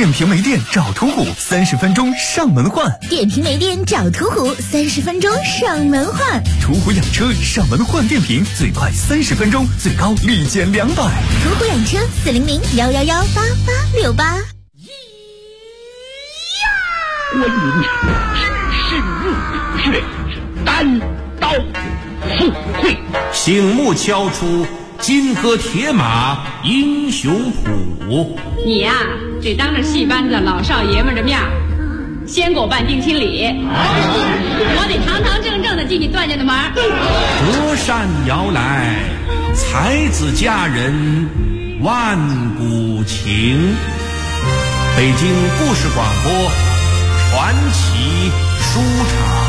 电瓶没电找途虎，30分钟上门换。 电瓶没电找途虎，30分钟上门换。 途虎养车上门换电瓶，最快30分钟，最高立减200。 途虎养车400-111-8868。 观音只是入穴，单刀赴会， 醒目敲出金戈铁马英雄谱。 你呀，只当着戏班子老少爷们的面先给我办定亲礼，我得堂堂正正的进你段家的门。 隔山摇来，才子佳人万古情。北京故事广播传奇书场。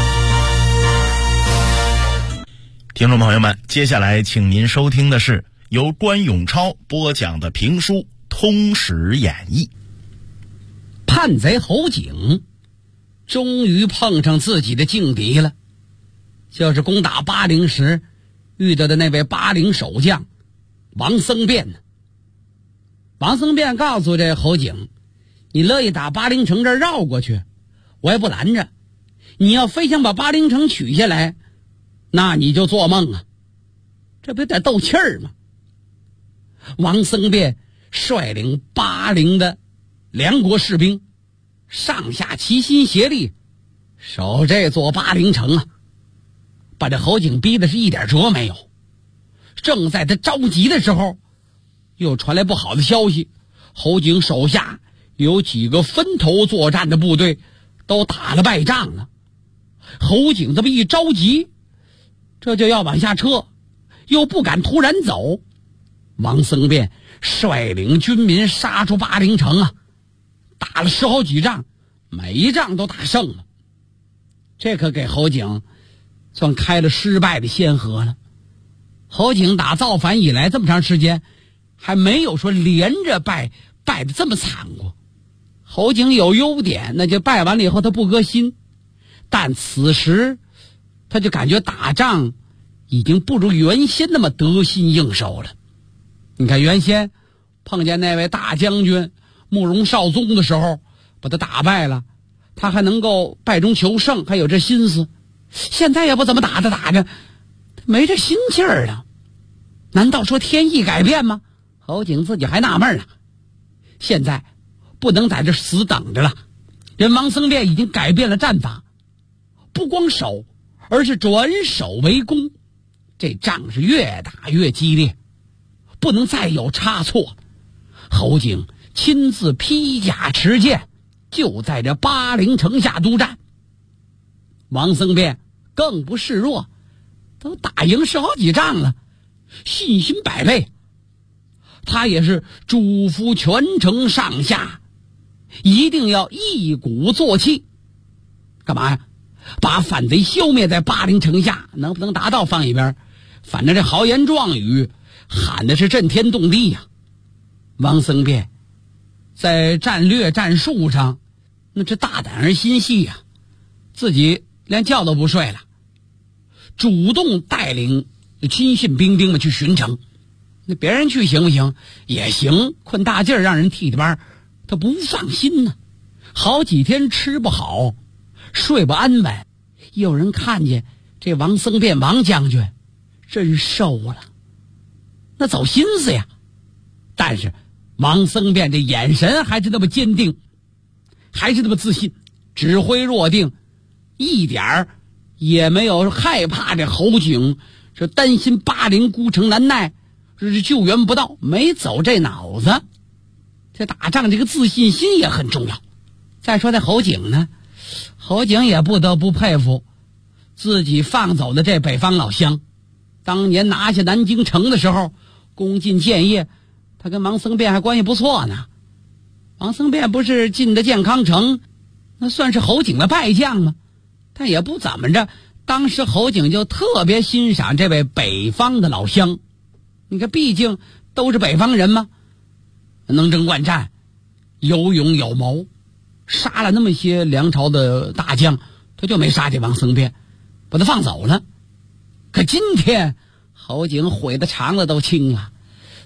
听众朋友们，接下来请您收听的是由关永超播讲的评书《通史演义》。 叛贼侯景终于碰上自己的劲敌了，就是攻打巴陵时遇到的那位巴陵守将王僧辩呢。王僧辩告诉这侯景，你乐意打巴陵城这儿绕过去，我也不拦着，你要非想把巴陵城取下来，那你就做梦啊，这不有点斗气儿吗？王僧辩率领巴陵的梁国士兵上下齐心协力守这座巴陵城啊，把这侯景逼的是一点辙没有。正在他着急的时候，又传来不好的消息，侯景手下有几个分头作战的部队都打了败仗了。侯景这么一着急，这就要往下撤，又不敢突然走。王僧辩率领军民杀出巴陵城啊，打了10好几仗，每一仗都打胜了。这可给侯景算开了失败的先河了。侯景打造反以来这么长时间，还没有说连着败的这么惨过。侯景有优点，那就败完了以后他不革新，但此时他就感觉打仗已经不如原先那么得心应手了。你看原先碰见那位大将军慕容绍宗的时候把他打败了，他还能够败中求胜，还有这心思。现在也不怎么打着没这心气儿了。难道说天意改变吗？侯景自己还纳闷呢。现在不能在这死等着了，人王僧辩已经改变了战法，不光守，而是转守为攻。这仗是越打越激烈，不能再有差错。侯景亲自披甲持剑，就在这巴陵城下督战。王僧辩更不示弱，都打赢10好几仗了，信心百倍。他也是嘱咐全城上下一定要一鼓作气。干嘛呀？把反贼消灭在巴陵城下，能不能达到放一边，反正这豪言壮语喊的是震天动地呀。王僧辩在战略战术上那是大胆而心细呀，自己连觉都不睡了，主动带领亲信兵们去巡城。那别人去行不行？也行，困大劲儿让人替的班，他不放心呢。好几天吃不好睡不安稳，有人看见这王僧辩王将军真瘦了，那走心思呀。但是王僧辩这眼神还是那么坚定，还是那么自信，指挥若定，一点儿也没有害怕这侯景是担心巴陵孤城难耐，是救援不到，没走这脑子。这打仗这个自信心也很重要。再说这侯景呢，侯景也不得不佩服自己放走的这北方老乡。当年拿下南京城的时候，攻进建业，他跟王僧辩还关系不错呢。王僧辩不是进的建康城，那算是侯景的败将吗？但也不怎么着，当时侯景就特别欣赏这位北方的老乡。你看毕竟都是北方人嘛，能征惯战，有勇有谋，杀了那么些梁朝的大将，他就没杀这王僧辩，把他放走了。可今天侯景悔的肠子都青了，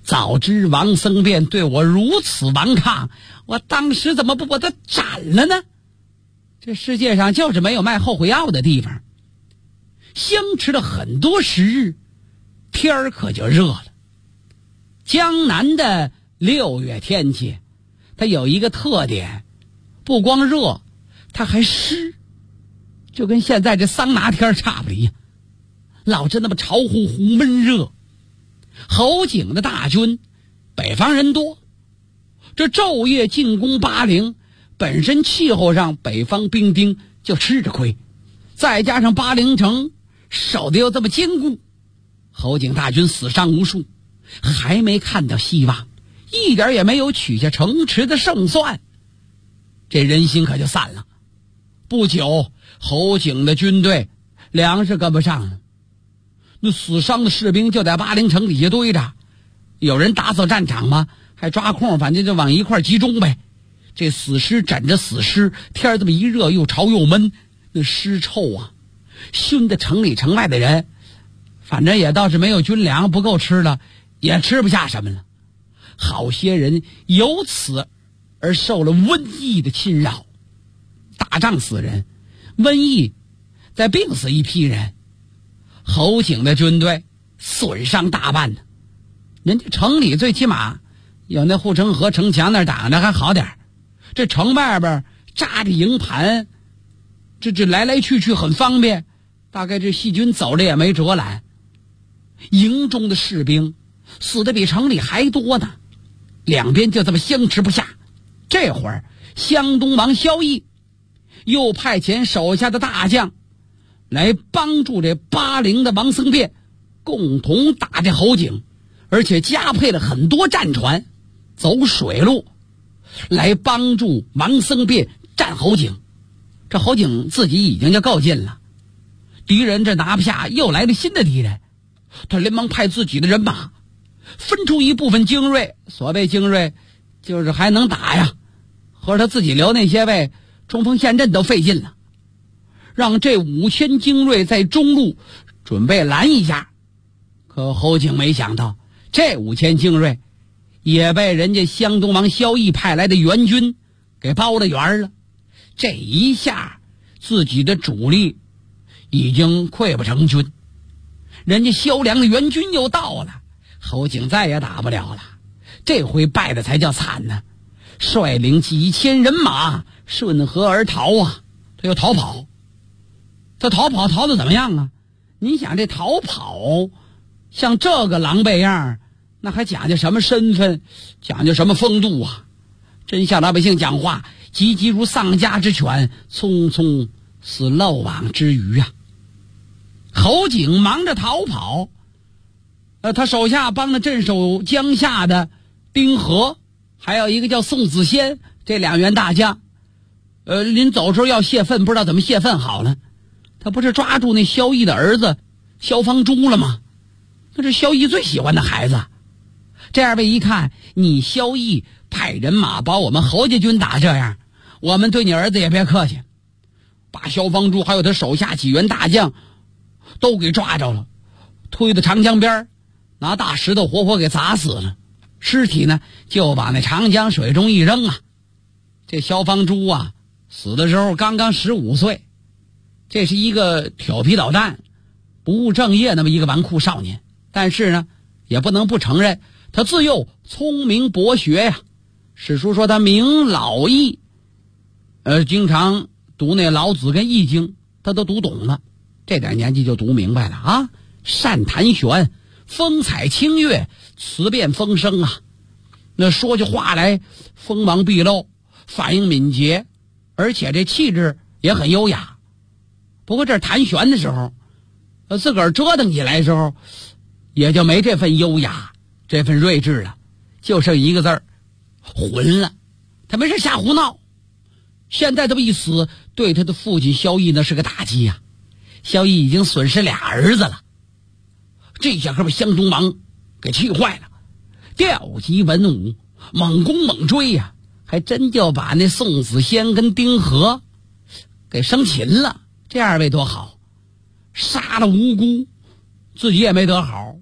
早知王僧辩对我如此顽抗，我当时怎么不把他斩了呢？这世界上就是没有卖后悔药的地方。相持了很多时日，天儿可就热了。江南的6月天气，它有一个特点，不光热，它还湿，就跟现在这桑拿天差不离呀，老是那么潮乎乎闷热。侯景的大军，北方人多，这昼夜进攻巴陵，本身气候上北方兵丁就吃着亏，再加上巴陵城守得又这么坚固，侯景大军死伤无数，还没看到希望，一点也没有取下城池的胜算，这人心可就散了。不久，侯景的军队粮食跟不上了，那死伤的士兵就在巴陵城底下堆着，有人打扫战场吗？还抓空反正就往一块集中呗。这死尸枕着死尸，天这么一热，又潮又闷，那尸臭啊，熏得城里城外的人，反正也倒是没有军粮，不够吃了，也吃不下什么了。好些人由此而受了瘟疫的侵扰，打仗死人，瘟疫再病死一批人。侯景的军队损伤大半呢，人家城里最起码有那护城河城墙那挡着还好点，这城外边扎着营盘，这来来去去很方便，大概这细菌走着也没折拦。营中的士兵死的比城里还多呢，两边就这么相持不下。这会儿湘东王萧绎又派遣手下的大将来帮助这巴陵的王僧辩共同打这侯景，而且加配了很多战船走水路来帮助王僧辩战侯景。这侯景自己已经就够劲了，敌人这拿不下，又来了新的敌人，他连忙派自己的人马分出一部分精锐，所谓精锐就是还能打呀，和他自己留那些位冲锋陷阵都费劲了，让这5000精锐在中路准备拦一下。可侯景没想到，这5000精锐也被人家湘东王萧绎派来的援军给包了圆了。这一下自己的主力已经溃不成军，人家萧梁的援军又到了，侯景再也打不了了。这回败的才叫惨呢，率领几千人马顺河而逃啊！他又逃跑，他逃的怎么样啊？你想这逃跑像这个狼狈样，那还讲究什么身份，讲究什么风度啊？真像老百姓讲话，急急如丧家之犬，匆匆似漏网之鱼啊！侯景忙着逃跑，他手下帮着镇守江夏的丁和，还有一个叫宋子仙，这2员大将，临走时候要泄愤，不知道怎么泄愤好了。他不是抓住那萧绎的儿子萧方珠了吗？那是萧绎最喜欢的孩子。这2位一看，你萧绎派人马把我们侯家军打这样，我们对你儿子也别客气，把萧方珠还有他手下几员大将都给抓着了，推到长江边，拿大石头活活给砸死了。尸体呢就往那长江水中一扔啊。这萧方珠啊，死的时候刚刚15岁，这是一个调皮捣蛋不务正业那么一个纨绔少年，但是呢也不能不承认他自幼聪明博学呀。史书说他明老易，经常读那老子跟易经他都读懂了，这点年纪就读明白了啊。善弹弦，风采清越，词辩风声啊，那说起话来锋芒毕露，反应敏捷，而且这气质也很优雅。不过这弹弦的时候，自个儿折腾起来的时候，也就没这份优雅，这份睿智了，就剩一个字儿，混了。他没事瞎胡闹。现在这么一死，对他的父亲萧绎那是个打击呀。萧绎已经损失2儿子了，这下可把湘东王给气坏了，调集文武，猛攻猛追呀，还真就把那宋子仙跟丁和给生擒了。这2位多好，杀了无辜，自己也没得好，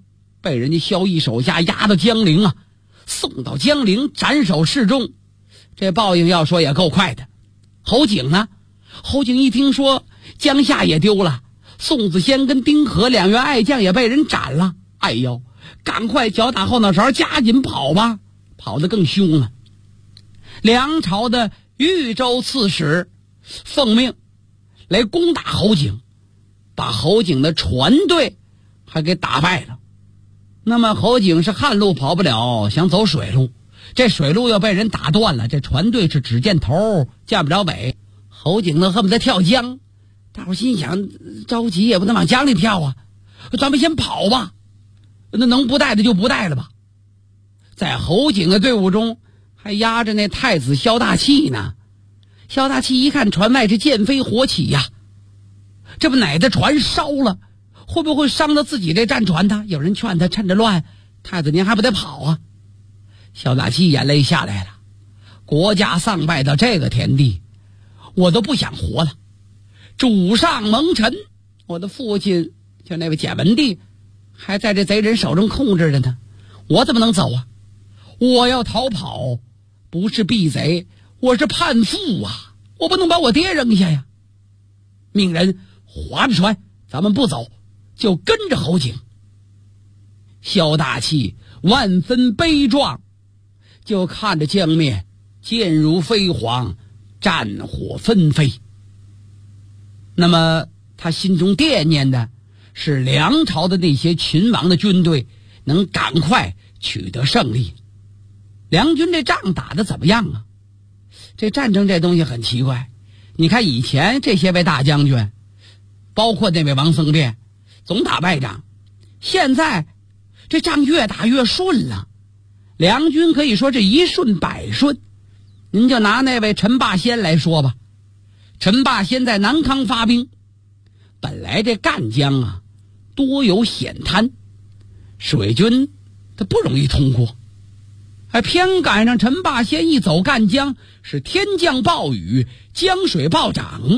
被人家萧绎手下押到江陵啊，送到江陵斩首示众。这报应要说也够快的。侯景呢？侯景一听说江夏也丢了，宋子仙跟丁和两员爱将也被人斩了，哎呦，赶快脚打后脑勺，加紧跑吧，跑得更凶了。梁朝的豫州刺史奉命来攻打侯景，把侯景的船队还给打败了。那么侯景是旱路跑不了，想走水路，这水路又被人打断了，这船队是只见头见不着尾。侯景呢恨不得跳江，大伙心想着急也不能往江里跳啊，咱们先跑吧，那能不带的就不带了吧。在侯景的队伍中还压着那太子萧大器呢。萧大器一看船外是箭飞火起呀，这不哪的船烧了，会不会伤到自己这战船呢？有人劝他趁着乱，太子您还不得跑啊。萧大器眼泪下来了，国家丧败到这个田地，我都不想活了。主上蒙尘，我的父亲就那位简文帝还在这贼人手中控制着呢，我怎么能走啊？我要逃跑，不是避贼，我是叛父啊！我不能把我爹扔下呀！命人划着船，咱们不走，就跟着侯景。萧大器万分悲壮，就看着江面箭如飞蝗，战火纷飞。那么他心中惦念的是梁朝的那些秦王的军队能赶快取得胜利。梁军这仗打得怎么样啊？这战争这东西很奇怪，你看以前这些位大将军，包括那位王僧辩，总打败仗，现在这仗越打越顺了，梁军可以说是一顺百顺。您就拿那位陈霸先来说吧，陈霸先在南康发兵，本来这赣江啊多有险滩，水军他不容易通过，还偏赶上陈霸先一走赣江，是天降暴雨，江水暴涨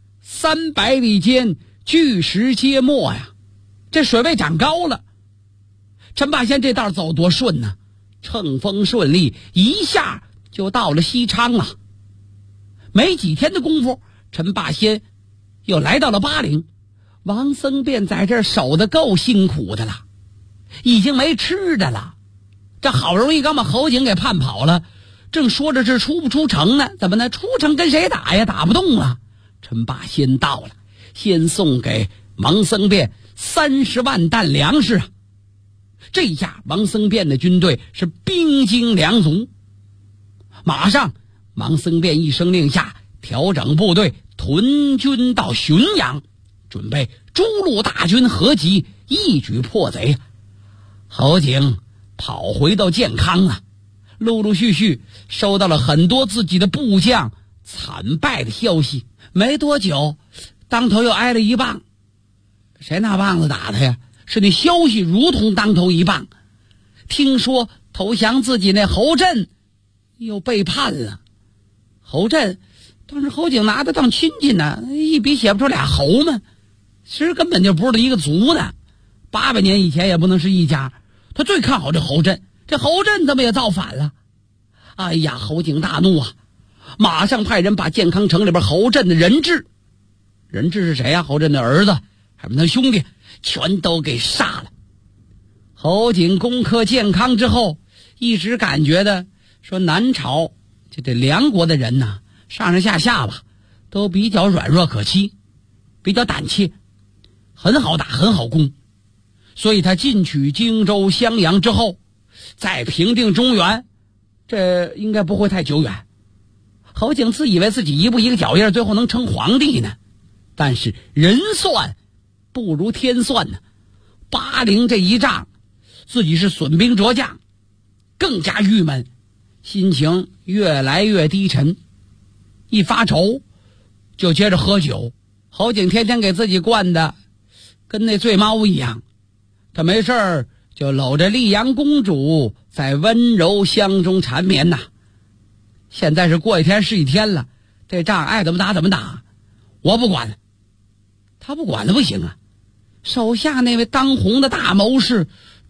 ，300里间巨石皆没呀，这水位涨高了。陈霸先这道走多顺呢，乘风顺利，一下就到了西昌了。没几天的功夫，陈霸先又来到了巴陵。王僧辩在这儿守得够辛苦的了，已经没吃的了。这好容易刚把侯景给叛跑了，正说着是出不出城呢，怎么呢？出城跟谁打呀？打不动了。陈霸先到了，先送给王僧辩30万担粮食啊！这下王僧辩的军队是兵精粮足，马上王僧辩一声令下，调整部队，屯军到浔阳，准备诸路大军合集，一举破贼。侯景跑回到建康了，陆陆续续收到了很多自己的部将惨败的消息。没多久，当头又挨了一棒。谁拿棒子打他呀？是那消息如同当头一棒。听说投降自己那侯震又背叛了。侯震当时侯景拿他当亲戚呢，一笔写不出俩侯嘛，其实根本就不是一个族的，800年以前也不能是一家。他最看好这侯震，这侯震怎么也造反了？哎呀，侯景大怒啊，马上派人把建康城里边侯震的人质是谁啊？侯震的儿子还有他兄弟全都给杀了。侯景攻克建康之后，一直感觉的说南朝就这梁国的人呢，上上下下吧都比较软弱可欺，比较胆怯，很好打很好攻。所以他进取荆州襄阳之后，再平定中原，这应该不会太久远。侯景自以为自己一步一个脚印，最后能称皇帝呢，但是人算不如天算呢。巴陵这一仗，自己是损兵折将，更加郁闷，心情越来越低沉。一发愁就接着喝酒，侯景天天给自己灌的跟那醉猫一样，他没事儿就搂着丽阳公主在温柔乡中缠绵呐。现在是过一天是一天了，这仗爱怎么打怎么打，我不管了。他不管了不行啊，手下那位当红的大谋士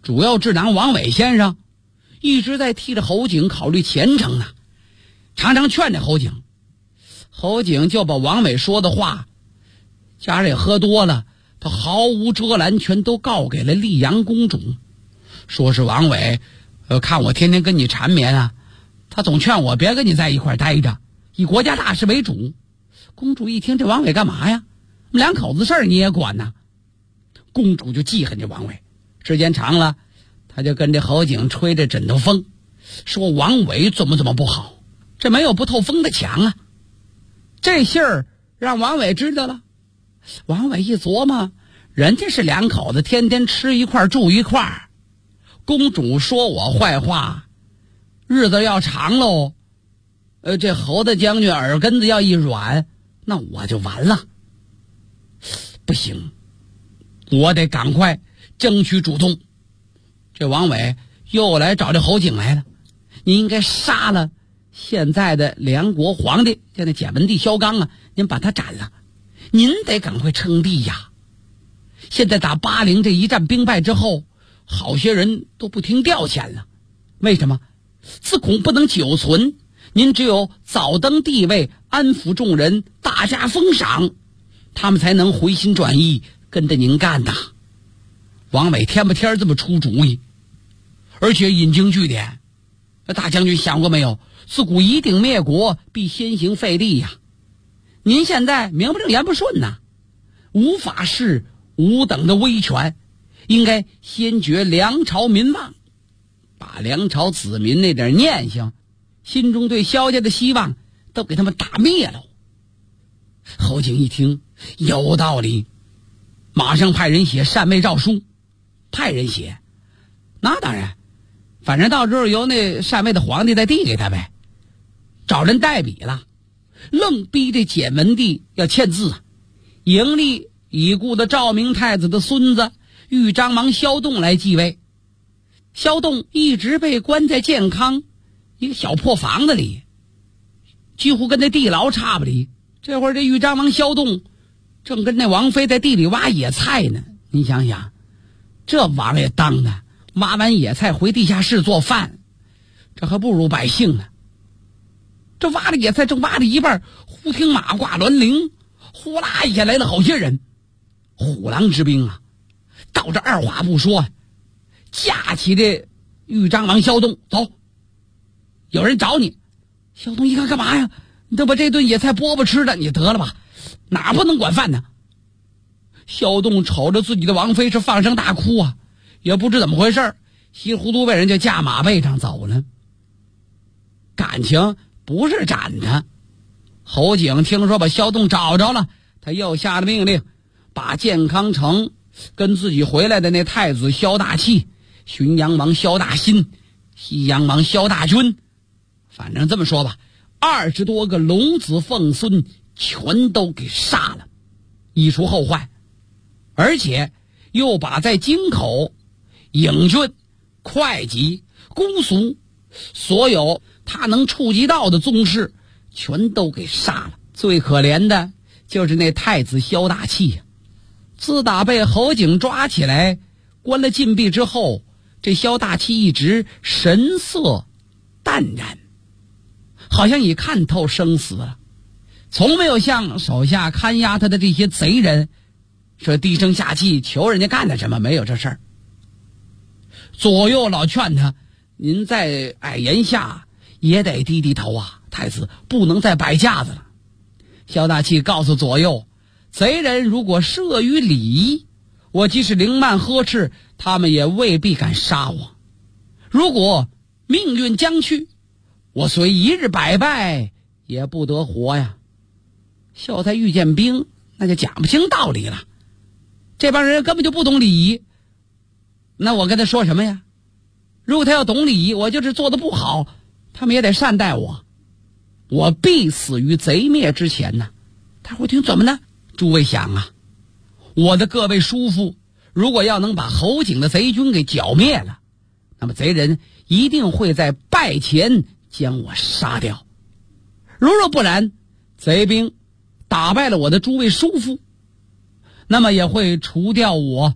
主要智囊王伟先生一直在替着侯景考虑前程呢，常常劝着侯景。侯景就把王伟说的话，加上也喝多了，他毫无遮拦全都告给了丽阳公主，说是王伟看我天天跟你缠绵啊，他总劝我别跟你在一块待着，以国家大事为主。公主一听，这王伟干嘛呀？我们两口子事儿你也管呢？公主就记恨这王伟，时间长了，他就跟这侯景吹着枕头风，说王伟怎么不好，这没有不透风的墙啊。这信儿让王伟知道了，王伟一琢磨，人家是两口子天天吃一块住一块，公主说我坏话，日子要长喽，这侯大将军耳根子要一软，那我就完了。不行，我得赶快争取主动。这王伟又来找这侯景来了，你应该杀了现在的梁国皇帝，现在简文帝萧纲啊，您把他斩了，您得赶快称帝呀。现在打巴陵这一战兵败之后，好些人都不听调遣了，为什么？自恐不能久存，您只有早登帝位，安抚众人，大加封赏，他们才能回心转意跟着您干呐。王伟天不天这么出主意，而且引经据典。大将军想过没有，自古以鼎灭国，必先行废立呀。您现在名不正言不顺呐，无法事无等的威权，应该先绝梁朝民望，把梁朝子民那点念想，心中对萧家的希望都给他们打灭了。侯景一听有道理，马上派人写禅位诏书。派人写，那当然，反正到时候由那禅位的皇帝再递给他呗。找人代笔了，愣逼这简文帝要签字啊，迎立已故的赵明太子的孙子豫章王萧栋来继位。萧栋一直被关在建康一个小破房子里，几乎跟那地牢差不离。这会儿这豫章王萧栋正跟那王妃在地里挖野菜呢，你想想，这王爷当的，挖完野菜回地下室做饭，这还不如百姓呢。这挖的野菜正挖了一半，忽听马挂銮铃，呼啦一下来了好些人，虎狼之兵啊，到这二话不说，架起这豫章王萧栋，走，有人找你。萧栋一看干嘛呀？你都把这顿野菜饽饽吃的，你得了吧，哪不能管饭呢？萧栋瞅着自己的王妃是放声大哭啊，也不知怎么回事，稀里糊涂被人就驾马背上走了。感情不是斩他。侯景听说把萧栋找着了，他又下了命令，把建康城跟自己回来的那太子萧大器、浔阳王萧大新、西阳王萧大军，反正这么说吧，20多个龙子凤孙全都给杀了，以除后患。而且又把在京口、颍郡、会稽、姑苏所有他能触及到的宗室全都给杀了。最可怜的就是那太子萧大器呀，自打被侯景抓起来关了禁闭之后，这萧大器一直神色淡然，好像已看透生死了，从没有向手下看押他的这些贼人说低声下气求人家干了什么，没有这事儿。左右老劝他，您在矮檐下也得低低头啊，太子不能再摆架子了。萧大器告诉左右，贼人如果慑于礼仪，我即使凌慢呵斥，他们也未必敢杀我。如果命运将去，我虽一日百败也不得活呀。萧太遇见兵那就讲不清道理了，这帮人根本就不懂礼仪，那我跟他说什么呀？如果他要懂礼仪，我就是做的不好，他们也得善待我，我必死于贼灭之前呢。他会听怎么呢？诸位想啊，我的各位叔父如果要能把侯景的贼军给剿灭了，那么贼人一定会在败前将我杀掉。如若不然，贼兵打败了我的诸位叔父，那么也会除掉我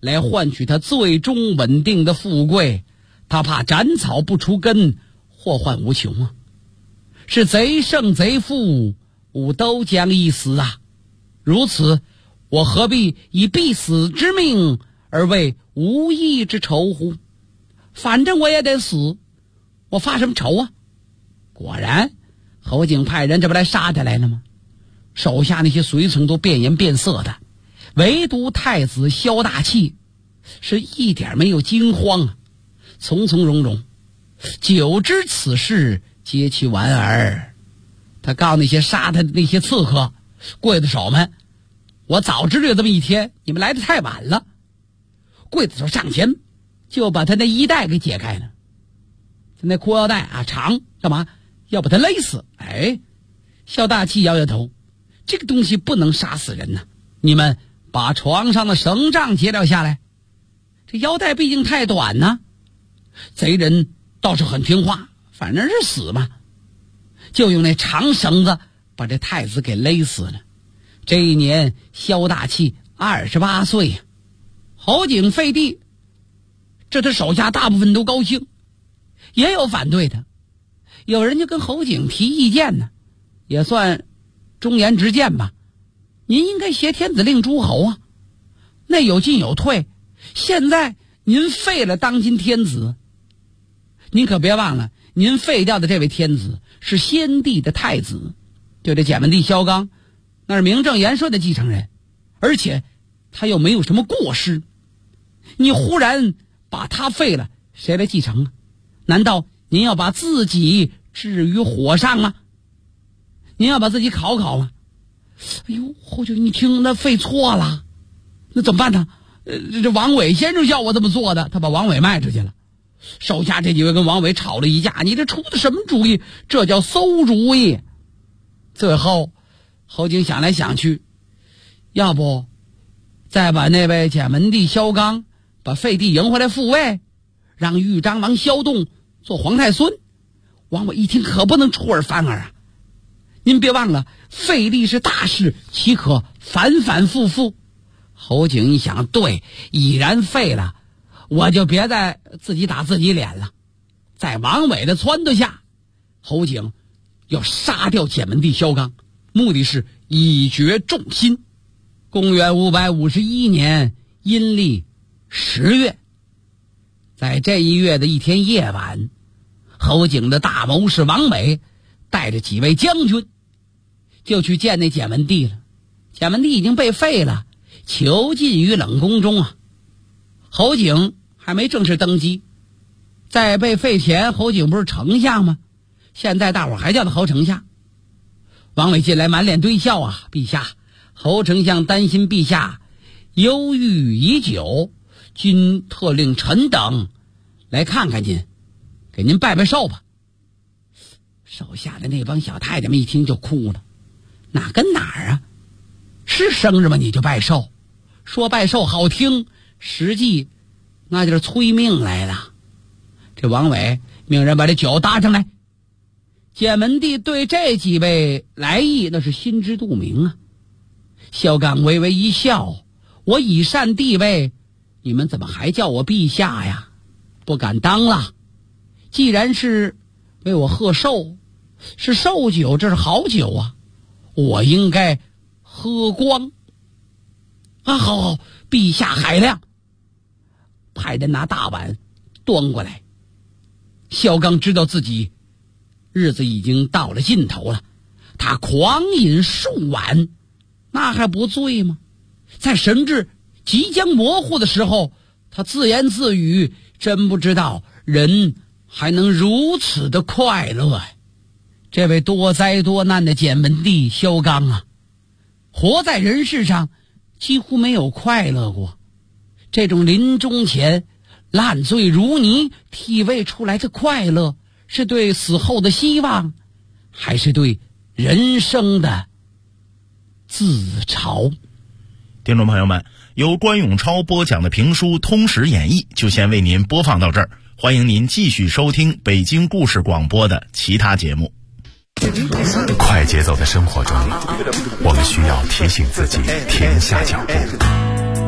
来换取他最终稳定的富贵，他怕斩草不除根，祸患无穷啊！是贼胜贼负，吾都将一死啊！如此，我何必以必死之命而为无义之仇乎？反正我也得死，我发什么仇啊？果然，侯景派人这不来杀他来了吗？手下那些随从都变颜变色的，唯独太子萧大器是一点没有惊慌啊，从从容容。久知此事，皆其玩儿。他告诉那些杀他的那些刺客、刽子手们，我早知道有这么一天，你们来得太晚了。刽子手上前就把他那衣带给解开了，他那裤腰带啊长，干嘛要把他勒死？哎，萧大器摇摇头，这个东西不能杀死人呐。你们把床上的绳杖解了下来，这腰带毕竟太短呢。贼人倒是很听话，反正是死嘛，就用那长绳子把这太子给勒死了。这一年萧大器28岁呀。侯景废帝，这他手下大部分都高兴，也有反对的，有人就跟侯景提意见呢，也算忠言直谏吧。您应该挟天子令诸侯啊，那有进有退。现在您废了当今天子，您可别忘了，您废掉的这位天子是先帝的太子，就这简文帝萧纲，那是名正言顺的继承人，而且他又没有什么过失。你忽然把他废了，谁来继承啊？难道您要把自己置于火上吗？您要把自己烤烤吗？哎呦，侯景一听那废错了，那怎么办呢？这王伟先生叫我这么做的，他把王伟卖出去了。手下这几位跟王伟吵了一架，你这出的什么主意？这叫馊主意。最后侯景想来想去，要不再把那位简文帝萧纲把废帝迎回来复位，让豫章王萧栋做皇太孙。王伟一听可不能出尔反尔啊！您别忘了，废帝是大事，岂可反反复复？侯景一想，对，已然废了，我就别再自己打自己脸了。在王伟的撺掇下，侯景要杀掉简文帝萧纲，目的是以绝众心。公元551年阴历10月，在这一月的一天夜晚，侯景的大谋士王伟带着几位将军就去见那简文帝了。简文帝已经被废了，囚禁于冷宫中啊。侯景还没正式登基，在被废前，侯景不是丞相吗？现在大伙还叫他侯丞相。王伟进来满脸堆笑啊，陛下，侯丞相担心陛下忧郁已久，今特令臣等来看看您，给您拜拜寿吧。手下的那帮小太监们一听就哭了，哪跟哪儿啊？是生日吗？你就拜寿？说拜寿好听，实际那就是催命来了。这王伟命人把这酒搭上来。简文帝对这几位来意那是心知肚明啊。萧纲微微一笑，我以善地位，你们怎么还叫我陛下呀？不敢当了。既然是为我贺寿，是寿酒，这是好酒啊，我应该喝光啊！好好，陛下海量。派人拿大碗端过来。萧纲知道自己日子已经到了尽头了，他狂饮数碗，那还不醉吗？在神志即将模糊的时候，他自言自语，真不知道人还能如此的快乐呀！这位多灾多难的简文帝萧纲啊，活在人世上几乎没有快乐过。这种临终前烂醉如泥体味出来的快乐，是对死后的希望，还是对人生的自嘲？ 听众朋友们，由关永超播讲的评书《通史演义》就先为您播放到这儿，欢迎您继续收听北京故事广播的其他节目。 快节奏的生活中，我们需要提醒自己停下脚步，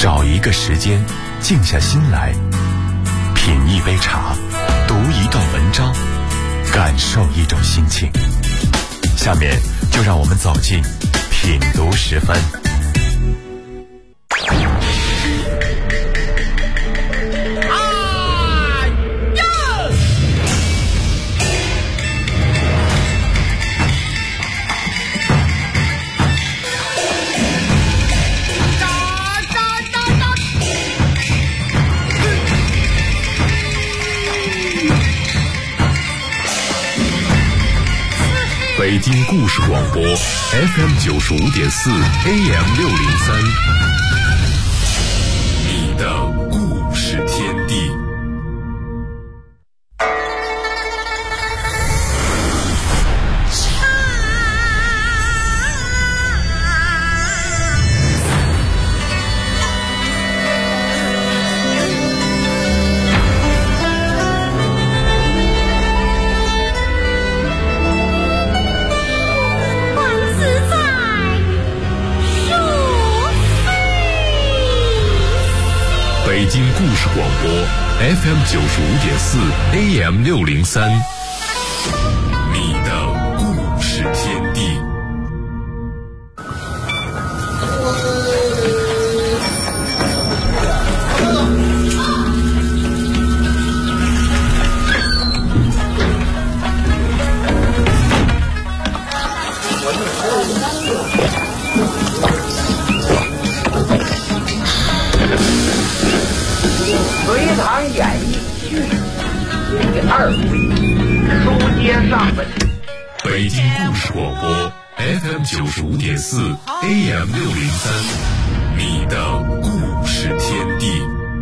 找一个时间，静下心来，品一杯茶，读一段文章，感受一种心情。下面就让我们走进品读时分。北京故事广播 FM95.4 AM603， 你的故事天地。北京故事广播 FM95.4 AM603， 你的故事天地。 隋唐演义第2回，书接上文。 北京故事广播 FM95.4 AM603， 你的故事天地。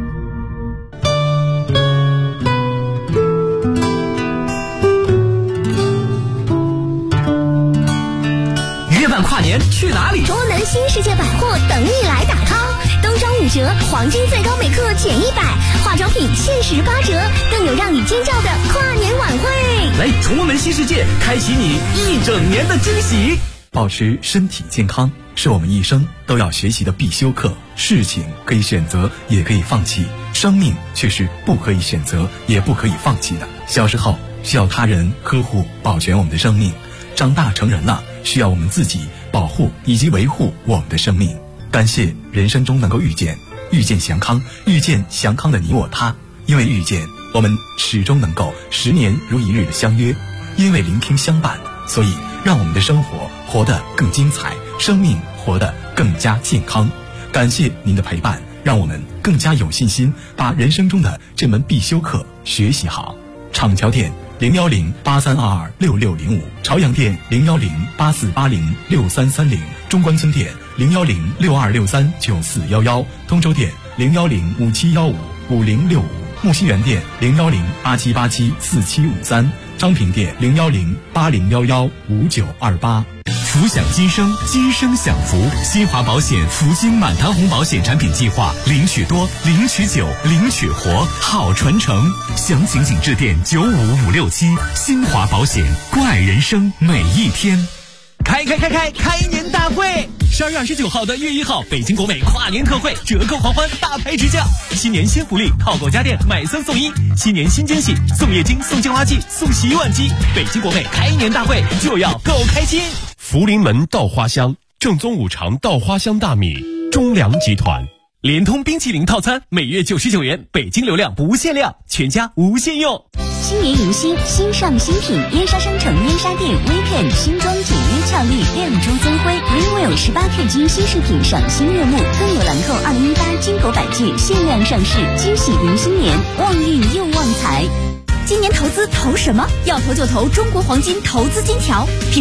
月半跨年去哪里？ 中南新世界百货等你来打 call， 冬装5折，黄金最高每克减100，化妆品限时8折，更有让你尖叫的跨年晚会。 来崇文门新世界，开启你一整年的惊喜。 保持身体健康是我们一生都要学习的必修课。事情可以选择，也可以放弃，生命却是不可以选择，也不可以放弃的。小时候需要他人呵护保全我们的生命，长大成人了，需要我们自己保护以及维护我们的生命。感谢人生中能够遇见祥康，遇见祥康的你我他。因为遇见，我们始终能够10年如一日的相约；因为聆听相伴，所以让我们的生活活得更精彩，生命活得更加健康。感谢您的陪伴，让我们更加有信心把人生中的这门必修课学习好。厂桥店01083226605，朝阳店01084806330，中关村店01062639411，通州店01057155065，木樨园店01087874753，张平店01080115928。 福享今生，今生享福。新华保险福金满堂红保险产品计划，领取多，领取久，领取活，好传承。详情请致电95567。新华保险，怪人生每一天。开年大会！12月29号的1月1号，北京国美跨年特惠，折扣狂欢，大牌直降。新年新福利，淘购家电买3送1，新年新惊喜，送液晶，送净化器，送洗碗机。北京国美开年大会就要够开心！ 福临门稻花香，正宗五常稻花香大米，中粮集团。 联通冰淇淋套餐每月99元，北京流量不限量，全家无限用。 新年迎新，新上新品，燕莎商城燕莎店 Weekend 新装简约俏丽，亮珠增辉 Greenwell 18K 金新饰品赏心悦目，更有兰蔻2018金狗百戒限量上市，惊喜迎新年，旺运又旺财。今年投资投什么？要投就投中国黄金投资金条。